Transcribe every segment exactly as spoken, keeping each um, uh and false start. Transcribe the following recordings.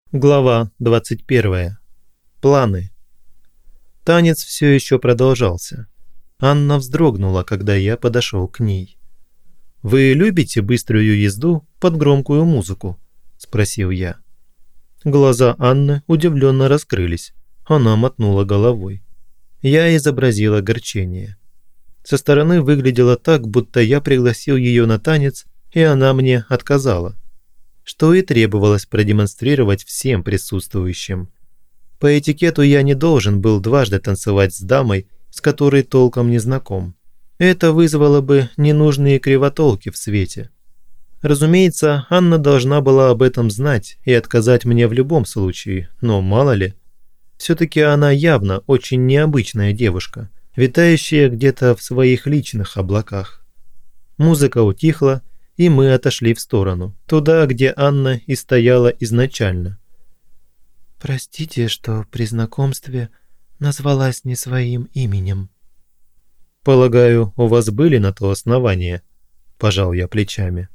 Глава двадцать первая. Планы. Танец все еще продолжался. Анна вздрогнула, когда я подошел к ней. «Вы любите быструю езду под громкую музыку?» – спросил я. Глаза Анны удивленно раскрылись. Она мотнула головой. Я изобразил огорчение. Со стороны выглядело так, будто я пригласил ее на танец, и она мне отказала. Что и требовалось продемонстрировать всем присутствующим. По этикету я не должен был дважды танцевать с дамой, с которой толком не знаком. Это вызвало бы ненужные кривотолки в свете. Разумеется, Анна должна была об этом знать и отказать мне в любом случае, но мало ли. Все-таки она явно очень необычная девушка, витающая где-то в своих личных облаках. Музыка утихла, и мы отошли в сторону, туда, где Анна и стояла изначально. «Простите, что при знакомстве назвалась не своим именем». «Полагаю, у вас были на то основания?» – пожал я плечами.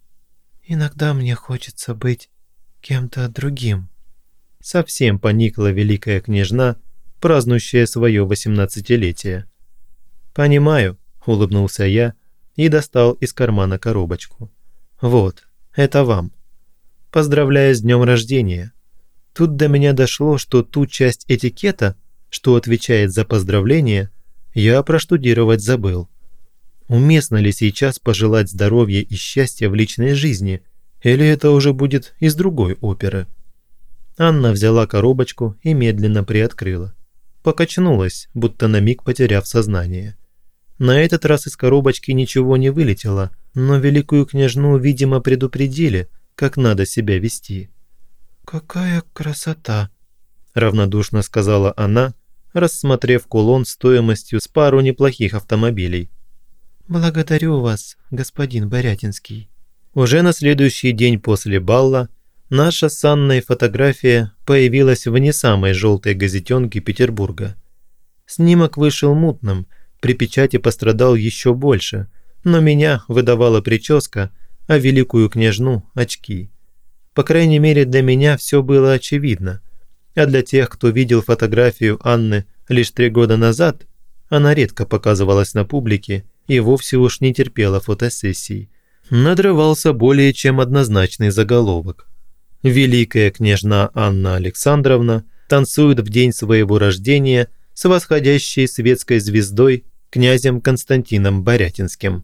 «Иногда мне хочется быть кем-то другим». Совсем поникла великая княжна, празднующая свое восемнадцатилетие. «Понимаю», – улыбнулся я и достал из кармана коробочку. «Вот, это вам. Поздравляю с днем рождения». Тут до меня дошло, что ту часть этикета, что отвечает за поздравление, я проштудировать забыл. Уместно ли сейчас пожелать здоровья и счастья в личной жизни, или это уже будет из другой оперы? Анна взяла коробочку и медленно приоткрыла. Покачнулась, будто на миг потеряв сознание. На этот раз из коробочки ничего не вылетело, но великую княжну, видимо, предупредили, как надо себя вести. «Какая красота!» – равнодушно сказала она, рассмотрев кулон стоимостью с пару неплохих автомобилей. «Благодарю вас, господин Борятинский». Уже на следующий день после балла наша с Анной фотография появилась в не самой желтой газетенке Петербурга. Снимок вышел мутным, при печати пострадал еще больше, но меня выдавала прическа, а великую княжну – очки. По крайней мере, для меня все было очевидно, а для тех, кто видел фотографию Анны лишь три года назад, она редко показывалась на публике и вовсе уж не терпела фотосессий, надрывался более чем однозначный заголовок. «Великая княжна Анна Александровна танцует в день своего рождения с восходящей светской звездой князем Константином Борятинским».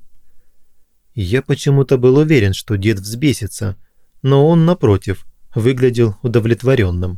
Я почему-то был уверен, что дед взбесится, но он, напротив, выглядел удовлетворенным.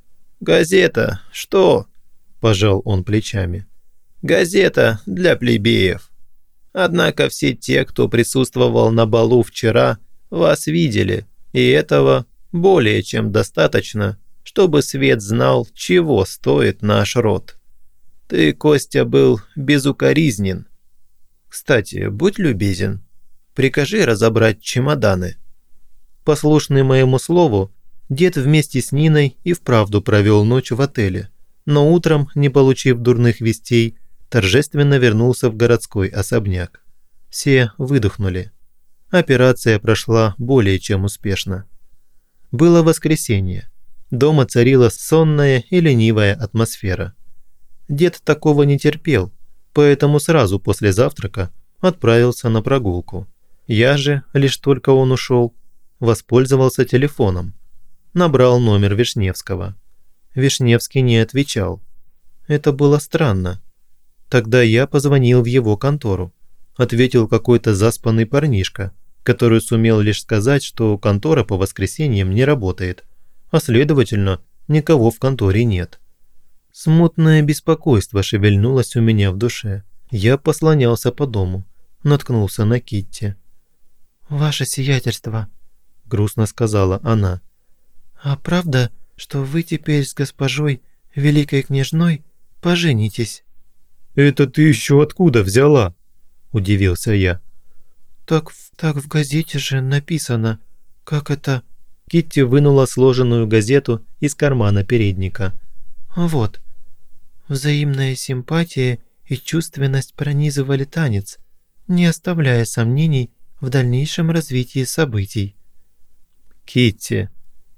«Газета, что?» – пожал он плечами. «Газета для плебеев. Однако все те, кто присутствовал на балу вчера, вас видели, и этого более чем достаточно, чтобы свет знал, чего стоит наш род. Ты, Костя, был безукоризнен. Кстати, будь любезен, прикажи разобрать чемоданы». Послушный моему слову, дед вместе с Ниной и вправду провел ночь в отеле, но утром, не получив дурных вестей, торжественно вернулся в городской особняк. Все выдохнули. Операция прошла более чем успешно. Было воскресенье. Дома царила сонная и ленивая атмосфера. Дед такого не терпел, поэтому сразу после завтрака отправился на прогулку. Я же, лишь только он ушел, воспользовался телефоном. Набрал номер Вишневского. Вишневский не отвечал. Это было странно. Тогда я позвонил в его контору. Ответил какой-то заспанный парнишка, который сумел лишь сказать, что контора по воскресеньям не работает, а следовательно, никого в конторе нет. Смутное беспокойство шевельнулось у меня в душе. Я послонялся по дому, наткнулся на Китти. «Ваше сиятельство», – грустно сказала она. «А правда, что вы теперь с госпожой великой княжной поженитесь?» «Это ты еще откуда взяла?» – удивился я. «Так, так в газете же написано, как это...» Китти вынула сложенную газету из кармана передника. «Вот. Взаимная симпатия и чувственность пронизывали танец, не оставляя сомнений в дальнейшем развитии событий». «Китти,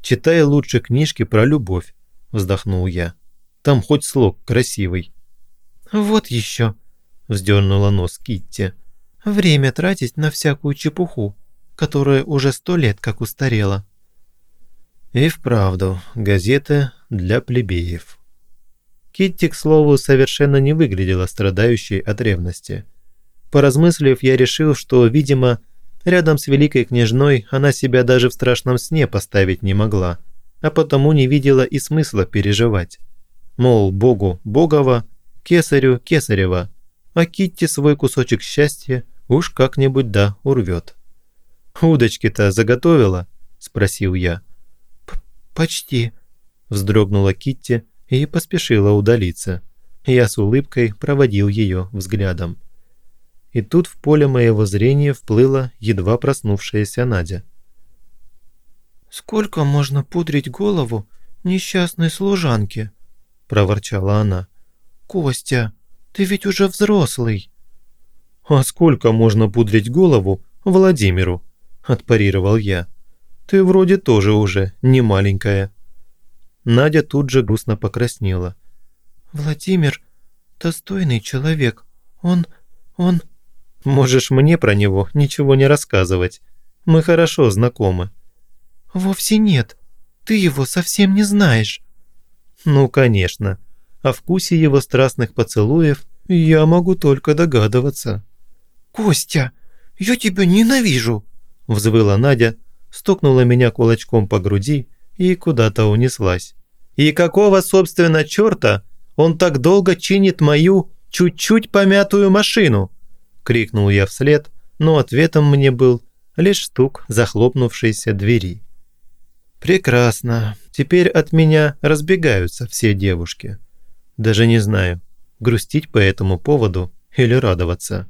«Читай лучше книжки про любовь», – вздохнул я. «Там хоть слог красивый». «Вот еще», – вздернула нос Китти. «Время тратить на всякую чепуху, которая уже сто лет как устарела». И вправду, газеты для плебеев. Китти, к слову, совершенно не выглядела страдающей от ревности. Поразмыслив, я решил, что, видимо, рядом с великой княжной она себя даже в страшном сне поставить не могла, а потому не видела и смысла переживать. Мол, Богу Богова, кесарю Кесарева, а Китти свой кусочек счастья уж как-нибудь да урвет. «Удочки-то заготовила?» – спросил я. «Почти», – вздрогнула Китти и поспешила удалиться. Я с улыбкой проводил ее взглядом. И тут в поле моего зрения вплыла едва проснувшаяся Надя. «Сколько можно пудрить голову несчастной служанке?» – проворчала она. «Костя, ты ведь уже взрослый». «А сколько можно пудрить голову Владимиру?» – отпарировал я. «Ты вроде тоже уже не маленькая». Надя тут же грустно покраснела. «Владимир – достойный человек. Он... он...» «Можешь мне про него ничего не рассказывать. Мы хорошо знакомы». «Вовсе нет. Ты его совсем не знаешь». «Ну, конечно. О вкусе его страстных поцелуев я могу только догадываться». «Костя, я тебя ненавижу!» – взвыла Надя, стукнула меня кулачком по груди и куда-то унеслась. «И какого, собственно, черта он так долго чинит мою чуть-чуть помятую машину?» – крикнул я вслед, но ответом мне был лишь стук захлопнувшейся двери. «Прекрасно. Теперь от меня разбегаются все девушки. Даже не знаю, грустить по этому поводу или радоваться».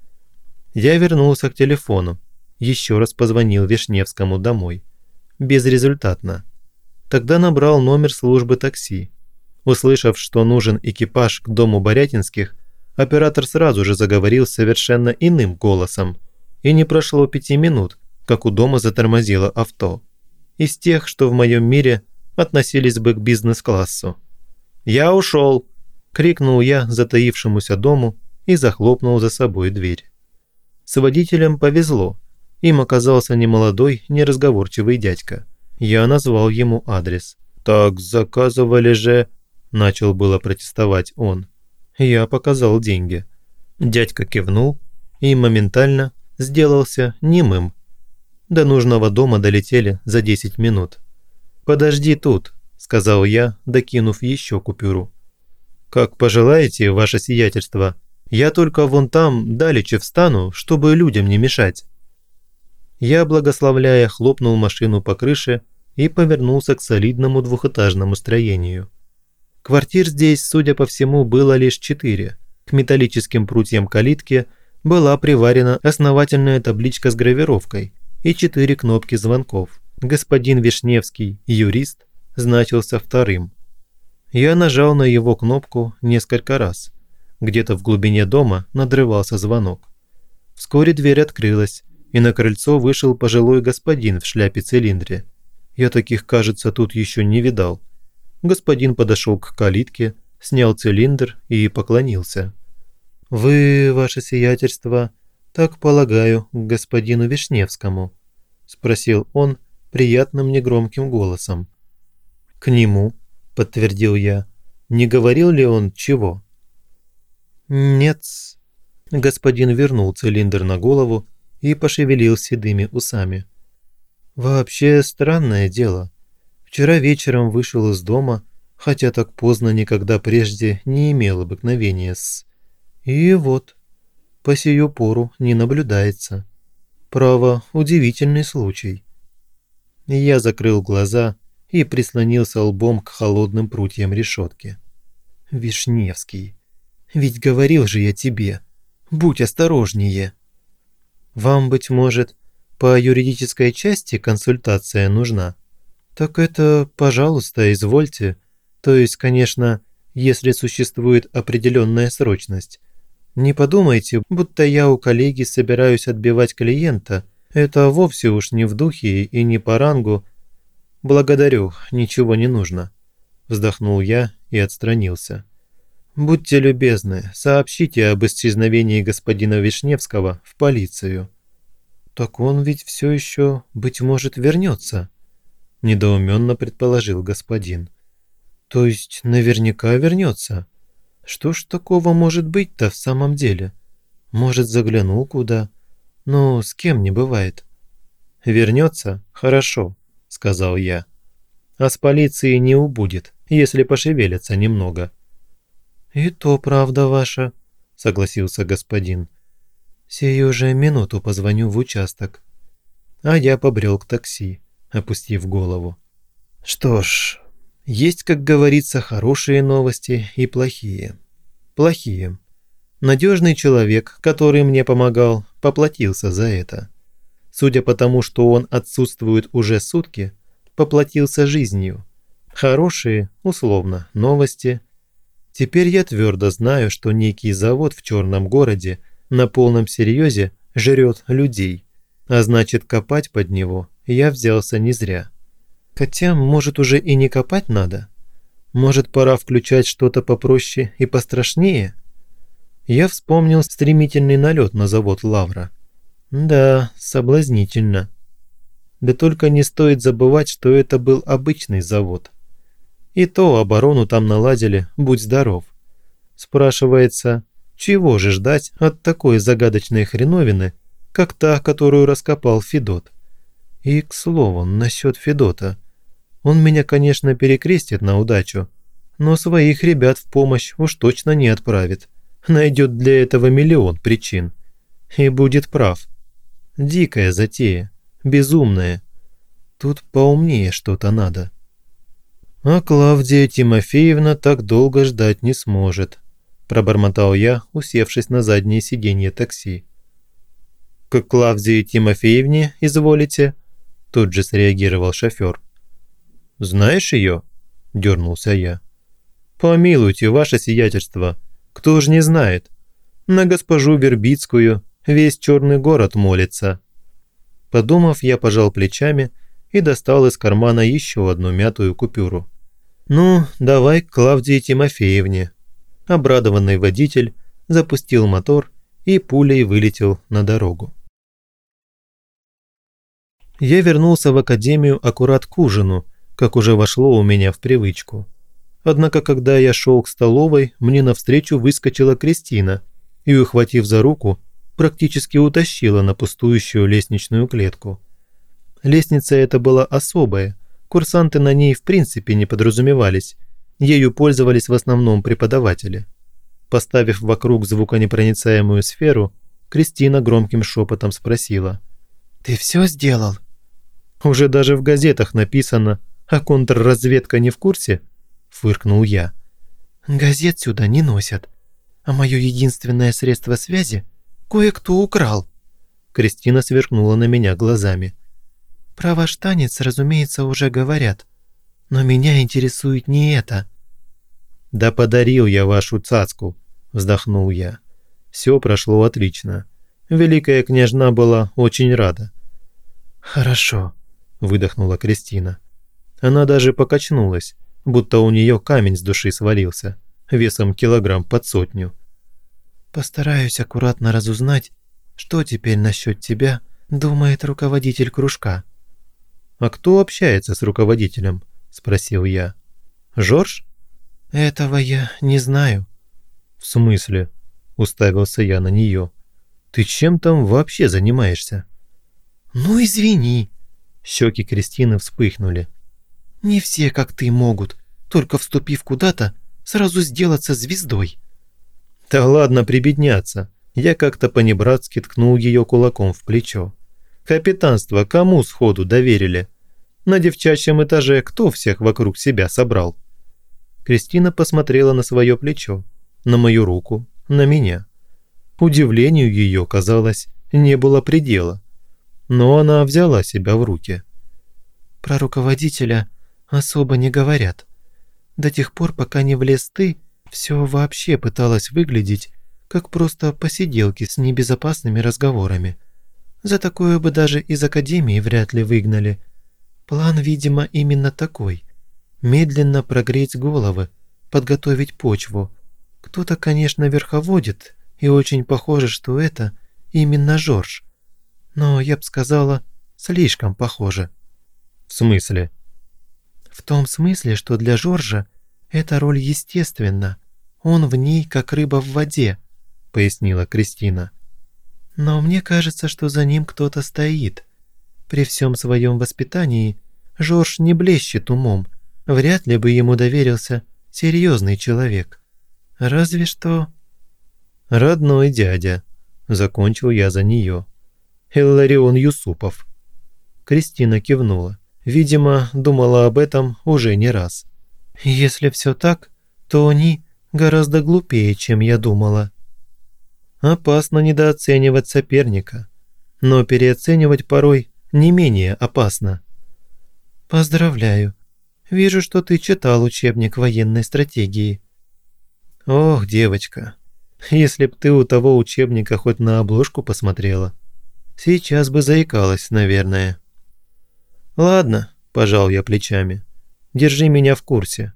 Я вернулся к телефону, еще раз позвонил Вишневскому домой. Безрезультатно. Тогда набрал номер службы такси. Услышав, что нужен экипаж к дому Борятинских, оператор сразу же заговорил совершенно иным голосом. И не прошло пяти минут, как у дома затормозило авто. Из тех, что в моем мире относились бы к бизнес-классу. «Я ушел!» – крикнул я затаившемуся дому и захлопнул за собой дверь. С водителем повезло. Им оказался немолодой, неразговорчивый дядька. Я назвал ему адрес. «Так заказывали же...» – начал было протестовать он. Я показал деньги. Дядька кивнул и моментально сделался немым. До нужного дома долетели за десять минут. «Подожди тут», – сказал я, докинув еще купюру. «Как пожелаете, ваше сиятельство. Я только вон там далече встану, чтобы людям не мешать». Я, благословляя, хлопнул машину по крыше и повернулся к солидному двухэтажному строению. Квартир здесь, судя по всему, было лишь четыре. К металлическим прутьям калитки была приварена основательная табличка с гравировкой и четыре кнопки звонков. Господин Вишневский, юрист, значился вторым. Я нажал на его кнопку несколько раз. Где-то в глубине дома надрывался звонок. Вскоре дверь открылась, и на крыльцо вышел пожилой господин в шляпе-цилиндре. Я таких, кажется, тут еще не видал. Господин подошел к калитке, снял цилиндр и поклонился. «Вы, ваше сиятельство, так полагаю, к господину Вишневскому?» – спросил он приятным негромким голосом. «К нему», – подтвердил я. «Не говорил ли он чего?» «Нет». Господин вернул цилиндр на голову и пошевелил седыми усами. «Вообще странное дело. Вчера вечером вышел из дома, хотя так поздно никогда прежде не имел обыкновения с... И вот, по сию пору не наблюдается. Право, удивительный случай». Я закрыл глаза и прислонился лбом к холодным прутьям решетки. «Вишневский, ведь говорил же я тебе, будь осторожнее». «Вам, быть может, по юридической части консультация нужна?» «Так это, пожалуйста, извольте. То есть, конечно, если существует определенная срочность. Не подумайте, будто я у коллеги собираюсь отбивать клиента. Это вовсе уж не в духе и не по рангу. «Благодарю, ничего не нужно», – вздохнул я и отстранился. «Будьте любезны, сообщите об исчезновении господина Вишневского в полицию». «Так он ведь все еще, быть может, вернется», – недоуменно предположил господин. «То есть наверняка вернется? Что ж такого может быть-то в самом деле? Может, заглянул куда? Ну, с кем не бывает». «Вернется? Хорошо», – сказал я. «А с полиции не убудет, если пошевелится немного». «И то правда ваша», – согласился господин. «Сию же минуту позвоню в участок». А я побрел к такси, опустив голову. Что ж, есть, как говорится, хорошие новости и плохие. Плохие. Надежный человек, который мне помогал, поплатился за это. Судя по тому, что он отсутствует уже сутки, поплатился жизнью. Хорошие, условно, новости. Теперь я твердо знаю, что некий завод в черном городе на полном серьезе жрет людей, а значит, копать под него я взялся не зря. Хотя, может, уже и не копать надо? Может, пора включать что-то попроще и пострашнее? Я вспомнил стремительный налет на завод «Лавра». Да, соблазнительно. Да только не стоит забывать, что это был обычный завод. И то оборону там наладили, будь здоров. Спрашивается, чего же ждать от такой загадочной хреновины, как та, которую раскопал Федот? И, к слову, насчет Федота. Он меня, конечно, перекрестит на удачу, но своих ребят в помощь уж точно не отправит. Найдет для этого миллион причин. И будет прав. Дикая затея, безумная. Тут поумнее что-то надо. А Клавдия Тимофеевна так долго ждать не сможет, пробормотал я, усевшись на заднее сиденье такси. «К Клавдии Тимофеевне, изволите?» Тут же среагировал шофер. «Знаешь ее?» – дернулся я. «Помилуйте, ваше сиятельство, кто ж не знает? На госпожу Вербицкую весь черный город молится». Подумав, я пожал плечами и достал из кармана еще одну мятую купюру. «Ну, давай к Клавдии Тимофеевне». Обрадованный водитель запустил мотор и пулей вылетел на дорогу. Я вернулся в академию аккурат к ужину, как уже вошло у меня в привычку. Однако, когда я шел к столовой, мне навстречу выскочила Кристина и, ухватив за руку, практически утащила на пустующую лестничную клетку. Лестница эта была особая, курсанты на ней в принципе не подразумевались, ею пользовались в основном преподаватели. Поставив вокруг звуконепроницаемую сферу, Кристина громким шепотом спросила: «Ты все сделал?» «Уже даже в газетах написано, а контрразведка не в курсе?» – фыркнул я. «Газет сюда не носят, а мое единственное средство связи кое-кто украл». Кристина сверкнула на меня глазами. «Про ваш танец, разумеется, уже говорят, но меня интересует не это». «Да подарил я вашу цацку», – вздохнул я. «Все прошло отлично. Великая княжна была очень рада». «Хорошо», – выдохнула Кристина. Она даже покачнулась, будто у нее камень с души свалился, весом килограмм под сотню. «Постараюсь аккуратно разузнать, что теперь насчет тебя думает руководитель кружка». «А кто общается с руководителем?» – спросил я. «Жорж?» «Этого я не знаю». «В смысле?» – уставился я на нее. «Ты чем там вообще занимаешься?» «Ну, извини». Щеки Кристины вспыхнули. «Не все, как ты, могут, только вступив куда-то, сразу сделаться звездой». «Да ладно прибедняться». Я как-то понебратски ткнул ее кулаком в плечо. «Капитанство кому сходу доверили? На девчачьем этаже кто всех вокруг себя собрал?» Кристина посмотрела на свое плечо, на мою руку, на меня. Удивлению ее, казалось, не было предела. Но она взяла себя в руки. «Про руководителя особо не говорят. До тех пор, пока не влез ты, все вообще пыталось выглядеть как просто посиделки с небезопасными разговорами. За такое бы даже из академии вряд ли выгнали. План, видимо, именно такой. Медленно прогреть головы, подготовить почву. Кто-то, конечно, верховодит, и очень похоже, что это именно Жорж. Но я бы сказала, слишком похоже. В смысле? В том смысле, что для Жоржа эта роль естественна. Он в ней, как рыба в воде, пояснила Кристина. Но мне кажется, что за ним кто-то стоит. При всем своем воспитании Жорж не блещет умом. Вряд ли бы ему доверился серьезный человек. Разве что... Родной дядя. Закончил я за нее. Илларион Юсупов. Кристина кивнула. Видимо, думала об этом уже не раз. Если все так, то они гораздо глупее, чем я думала. Опасно недооценивать соперника, но переоценивать порой не менее опасно. Поздравляю. Вижу, что ты читал учебник военной стратегии. Ох, девочка, если б ты у того учебника хоть на обложку посмотрела, сейчас бы заикалась, наверное. Ладно, пожал я плечами, держи меня в курсе.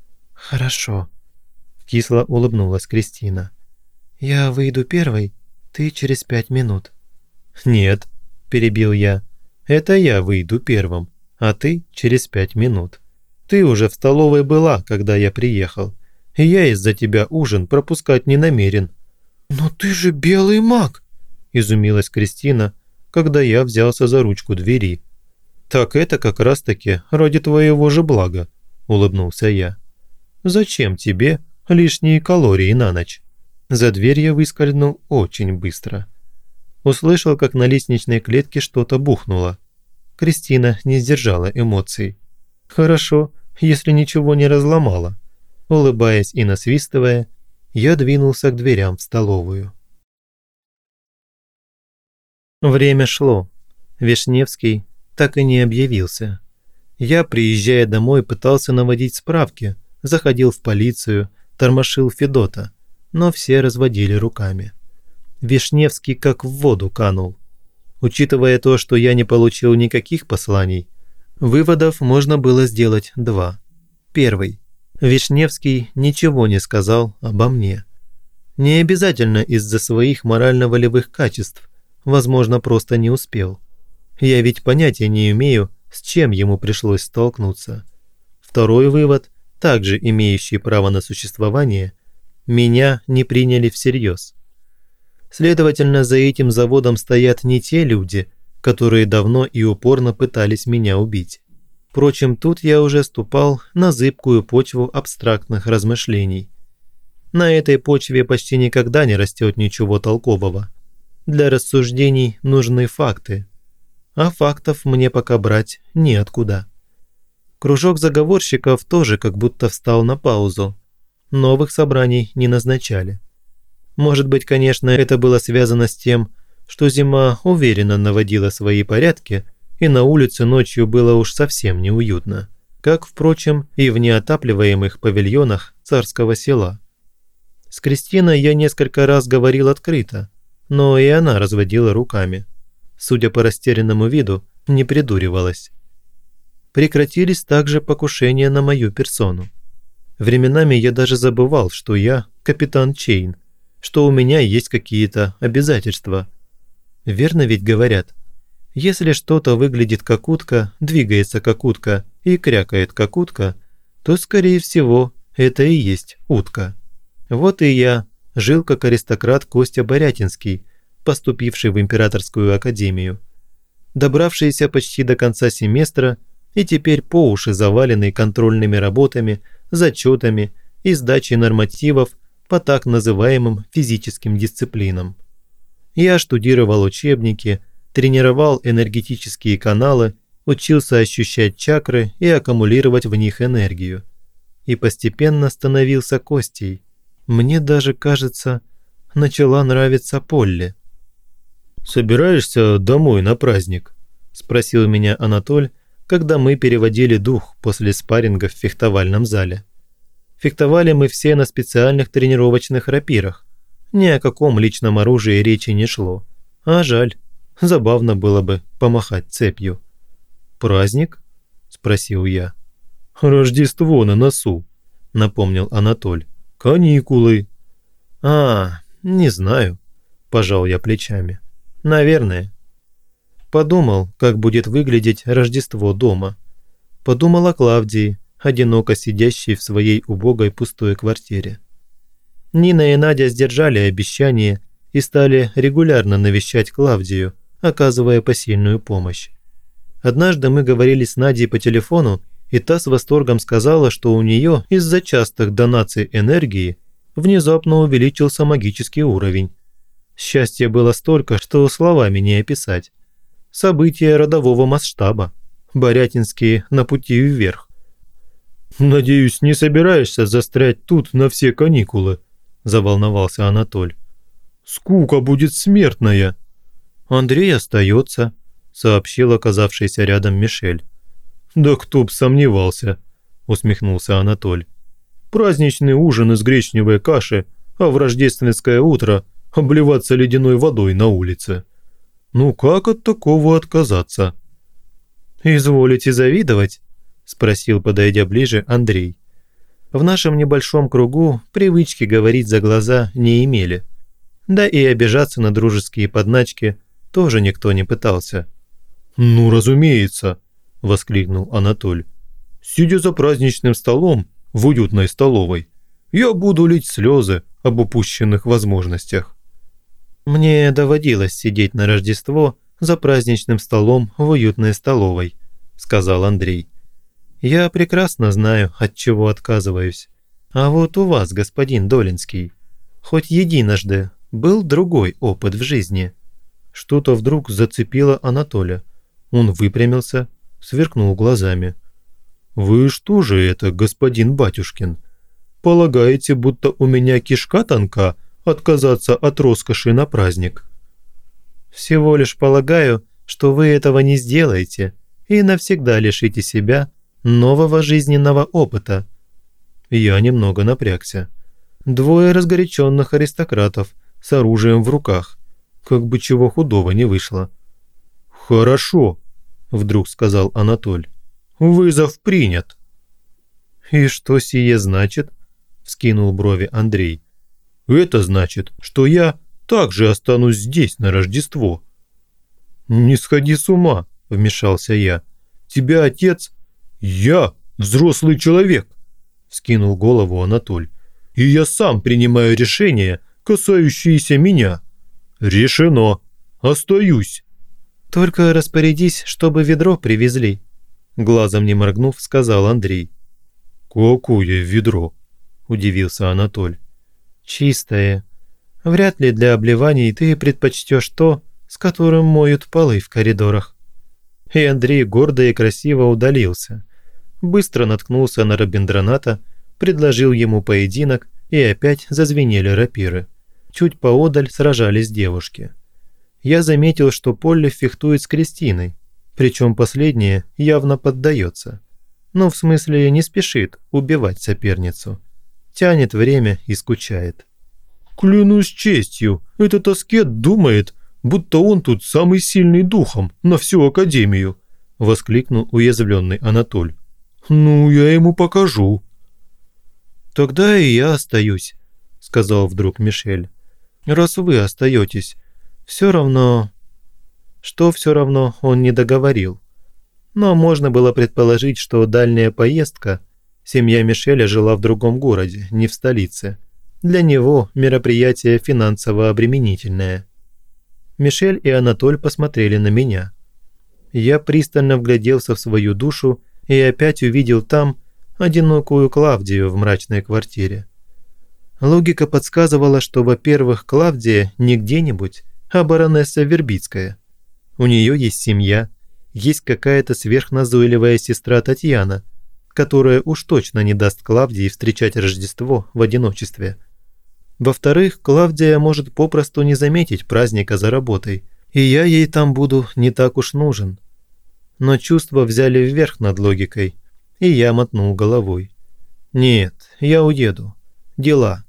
Хорошо. Кисло улыбнулась Кристина. Я выйду первой, ты через пять минут. Нет, перебил я, это я выйду первым, а ты через пять минут. Ты уже в столовой была, когда я приехал, и я из-за тебя ужин пропускать не намерен». «Но ты же белый маг!» – изумилась Кристина, когда я взялся за ручку двери. «Так это как раз-таки ради твоего же блага», – улыбнулся я. «Зачем тебе лишние калории на ночь?» За дверь я выскользнул очень быстро. Услышал, как на лестничной клетке что-то бухнуло. Кристина не сдержала эмоций. «Хорошо, если ничего не разломала». Улыбаясь и насвистывая, я двинулся к дверям в столовую. Время шло. Вишневский так и не объявился. Я, приезжая домой, пытался наводить справки, заходил в полицию, тормошил Федота, но все разводили руками. Вишневский как в воду канул. Учитывая то, что я не получил никаких посланий, выводов можно было сделать два. Первый. Вишневский ничего не сказал обо мне. Не обязательно из-за своих морально-волевых качеств, возможно, просто не успел. Я ведь понятия не имею, с чем ему пришлось столкнуться. Второй вывод, также имеющий право на существование, меня не приняли всерьез. Следовательно, за этим заводом стоят не те люди, которые давно и упорно пытались меня убить. Впрочем, тут я уже ступал на зыбкую почву абстрактных размышлений. На этой почве почти никогда не растет ничего толкового. Для рассуждений нужны факты, а фактов мне пока брать неоткуда. Кружок заговорщиков тоже как будто встал на паузу. Новых собраний не назначали. Может быть, конечно, это было связано с тем, что зима уверенно наводила свои порядки, и на улице ночью было уж совсем неуютно, как, впрочем, и в неотапливаемых павильонах царского села. С Кристиной я несколько раз говорил открыто, но и она разводила руками. Судя по растерянному виду, не придуривалась. Прекратились также покушения на мою персону. Временами я даже забывал, что я капитан Чейн, что у меня есть какие-то обязательства. Верно ведь говорят? Если что-то выглядит как утка, двигается как утка и крякает как утка, то, скорее всего, это и есть утка. Вот и я жил как аристократ Костя Борятинский, поступивший в Императорскую академию, добравшийся почти до конца семестра и теперь по уши заваленный контрольными работами, зачетами и сдачей нормативов по так называемым физическим дисциплинам. Я штудировал учебники, тренировал энергетические каналы, учился ощущать чакры и аккумулировать в них энергию. И постепенно становился Костей. Мне даже, кажется, начала нравиться Полли. «Собираешься домой на праздник?» – спросил меня Анатоль, когда мы переводили дух после спарринга в фехтовальном зале. Фехтовали мы все на специальных тренировочных рапирах. Ни о каком личном оружии речи не шло. А жаль. Забавно было бы помахать цепью. «Праздник?» спросил я. «Рождество на носу», – напомнил Анатоль. «Каникулы». «А, не знаю», – пожал я плечами. «Наверное». Подумал, как будет выглядеть Рождество дома. Подумал о Клавдии, одиноко сидящей в своей убогой пустой квартире. Нина и Надя сдержали обещание и стали регулярно навещать Клавдию, оказывая посильную помощь. Однажды мы говорили с Надей по телефону, и та с восторгом сказала, что у нее из-за частых донаций энергии внезапно увеличился магический уровень. Счастья было столько, что словами не описать. События родового масштаба. Борятинские на пути вверх. «Надеюсь, не собираешься застрять тут на все каникулы?» – заволновался Анатоль. «Скука будет смертная». «Андрей остается», – сообщил оказавшийся рядом Мишель. «Да кто б сомневался», – усмехнулся Анатоль. «Праздничный ужин из гречневой каши, а в рождественское утро обливаться ледяной водой на улице. Ну как от такого отказаться?» «Изволите завидовать?» – спросил, подойдя ближе, Андрей. В нашем небольшом кругу привычки говорить за глаза не имели. Да и обижаться на дружеские подначки тоже никто не пытался. «Ну, разумеется», – воскликнул Анатоль. «Сидя за праздничным столом в уютной столовой, я буду лить слезы об упущенных возможностях». «Мне доводилось сидеть на Рождество за праздничным столом в уютной столовой», – сказал Андрей. «Я прекрасно знаю, от чего отказываюсь. А вот у вас, господин Долинский, хоть единожды был другой опыт в жизни». Что-то вдруг зацепило Анатоля. Он выпрямился, сверкнул глазами. «Вы что же это, господин Батюшкин? Полагаете, будто у меня кишка тонка отказаться от роскоши на праздник?» «Всего лишь полагаю, что вы этого не сделаете и навсегда лишите себя нового жизненного опыта». Я немного напрягся. Двое разгоряченных аристократов с оружием в руках. Как бы чего худого не вышло. «Хорошо», – вдруг сказал Анатоль. «Вызов принят». «И что сие значит?» – вскинул брови Андрей. «Это значит, что я также останусь здесь на Рождество». «Не сходи с ума», – вмешался я. «Тебя отец...» «Я взрослый человек», – вскинул голову Анатоль. «И я сам принимаю решения, касающиеся меня». «Решено. Остаюсь». «Только распорядись, чтобы ведро привезли», – глазом не моргнув, сказал Андрей. «Какое ведро?» – удивился Анатоль. «Чистое. Вряд ли для обливаний ты предпочтешь то, с которым моют полы в коридорах». И Андрей гордо и красиво удалился. Быстро наткнулся на Робиндраната, предложил ему поединок, и опять зазвенели рапиры. Чуть поодаль сражались девушки. Я заметил, что Полли фехтует с Кристиной, причем последняя явно поддается. Ну, в смысле, не спешит убивать соперницу. Тянет время и скучает. «Клянусь честью, этот аскет думает, будто он тут самый сильный духом на всю Академию», – воскликнул уязвленный Анатоль. «Ну, я ему покажу». «Тогда и я остаюсь», – сказал вдруг Мишель. «Раз вы остаетесь, все равно...» Что все равно он не договорил. Но можно было предположить, что дальняя поездка, семья Мишеля жила в другом городе, не в столице. Для него мероприятие финансово обременительное. Мишель и Анатоль посмотрели на меня. Я пристально вгляделся в свою душу и опять увидел там одинокую Клавдию в мрачной квартире. Логика подсказывала, что, во-первых, Клавдия не где-нибудь, а баронесса Вербицкая. У нее есть семья, есть какая-то сверхназойливая сестра Татьяна, которая уж точно не даст Клавдии встречать Рождество в одиночестве. Во-вторых, Клавдия может попросту не заметить праздника за работой, и я ей там буду не так уж нужен. Но чувства взяли вверх над логикой, и я мотнул головой. «Нет, я уеду. Дела».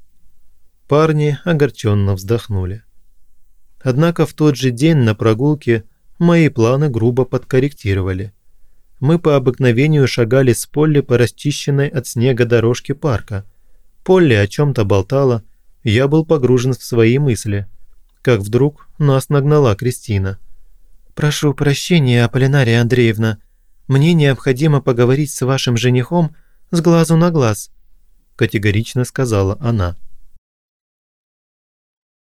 Парни огорченно вздохнули. Однако в тот же день на прогулке мои планы грубо подкорректировали. Мы по обыкновению шагали с Полли по расчищенной от снега дорожке парка. Полли о чем-то болтала, я был погружен в свои мысли. Как вдруг нас нагнала Кристина. «Прошу прощения, Аполлинария Андреевна, мне необходимо поговорить с вашим женихом с глазу на глаз», – категорично сказала она.